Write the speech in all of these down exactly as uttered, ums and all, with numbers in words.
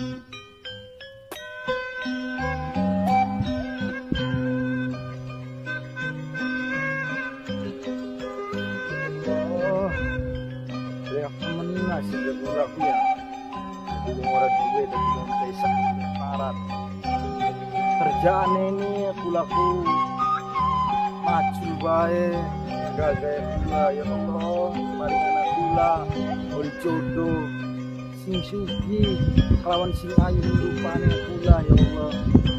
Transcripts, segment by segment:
Kerjaan ini aku laku maju bae gawe gula ya Allah, maringan gula ol jodoh sing sugih kelawan sing ayu rupane gula ya Allah.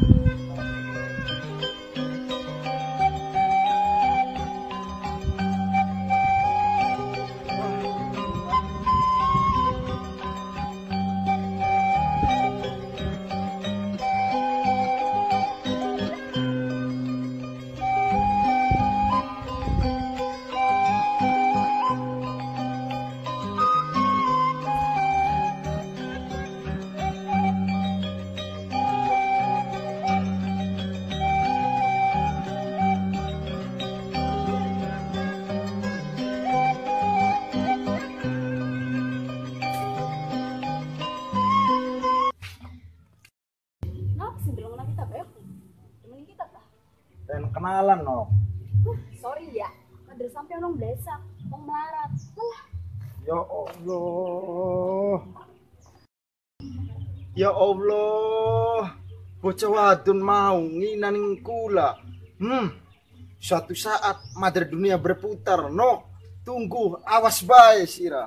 Dan kenalan no. Uh, sorry ya, kader sampai orang desa, mau melarat. Uh. Ya Allah. Ya Allah. Bocah wadon mau nginaning kula. Hmm. Suatu saat madar dunia berputar no. Tunggu awas bae sira.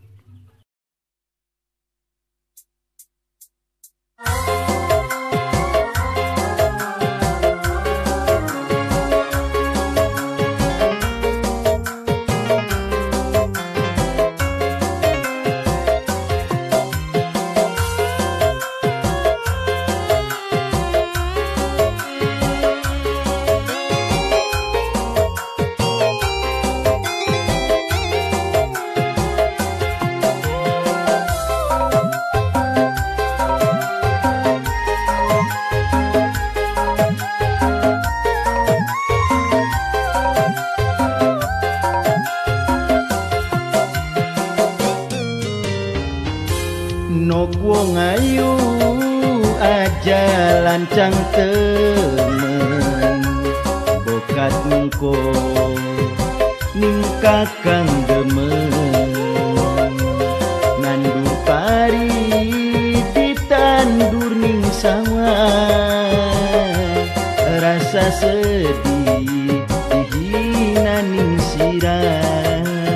Nok wong ayu aja lancang temen bokat mengko ning kakang demen nandur pari ditandur ning sawah rasa sedih dihina ning sirah.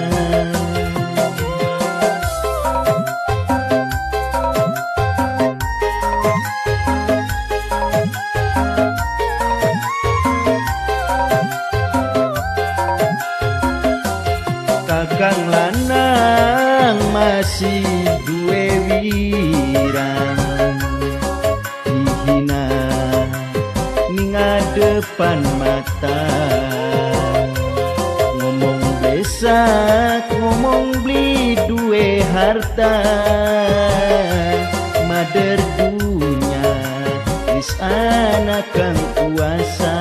Kakang lanang masih duwe wirang dihina ning ngadepan mata ngomong besak ngomong beli duwe harta mader dunya wis ana kang kuasa.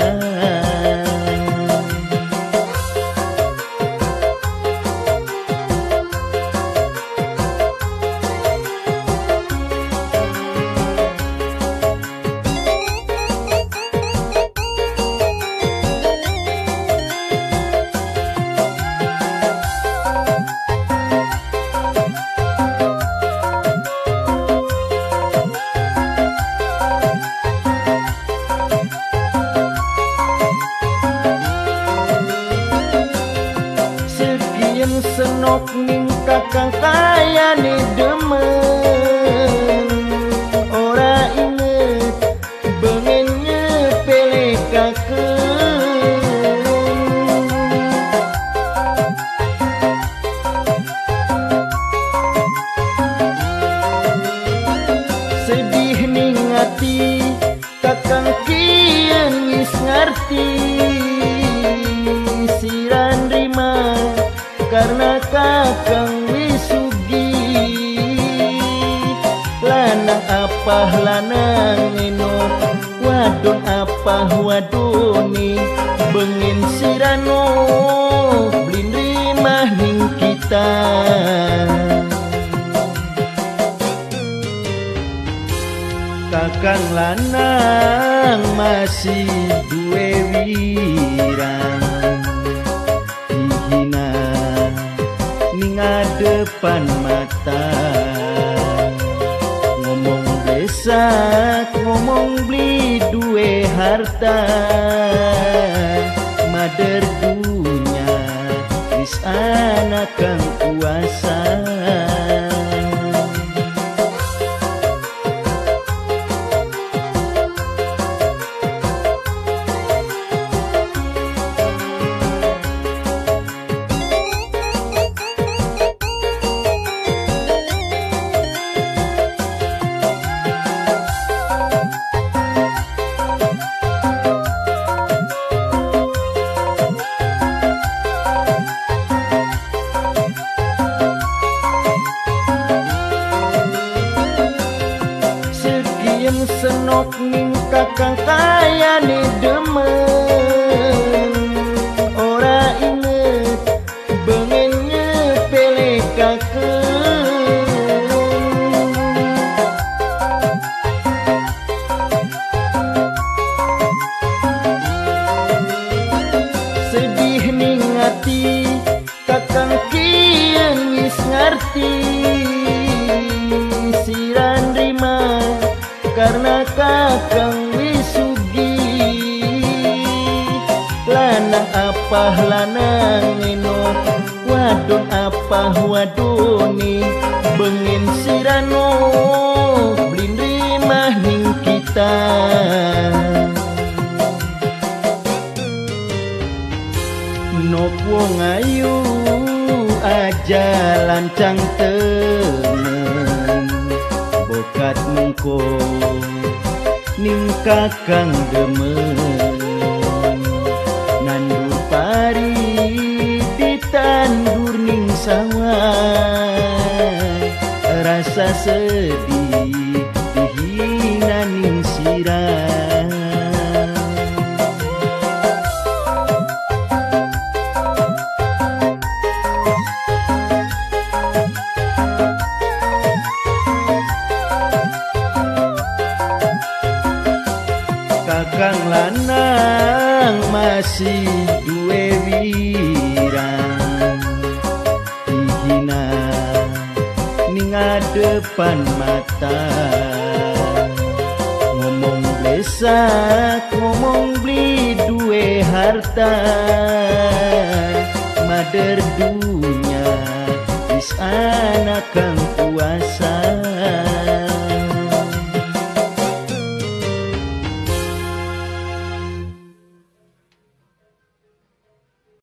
Senok ning kakang kayane demen ora inget bengen nyepele kakeng sedih ning ati kakang kieun wis ngarti siran rima karena kakang wisugi lanang apa lanang eno wadon apa wadoni bengin sirano blin rimah ning kita kakang lanang masih duwe wirang dihina ning depan mata ngomong besak ngomong beli duwe harta mader dunya wis ana kang kuasa. Senok ning kakang kaya ni demen ora inget bengen nyepele kakeng sedih ning ati kakang kieu wis ngarti siran rima karena kakang wisugi lanang apa lanang eno wadon apa wadoni bengen sirano blindri mah ning kita nok wong ayu aja lancang temen bokat mengko ning kakang demen nandur pari ditandur ning sawah rasa sedih dihina ning sirah. Kakang lanang masih duwe wirang dihina ning depan mata ngomong blesak ngomong beli duwe harta mader dunya wis ana kang kuasa.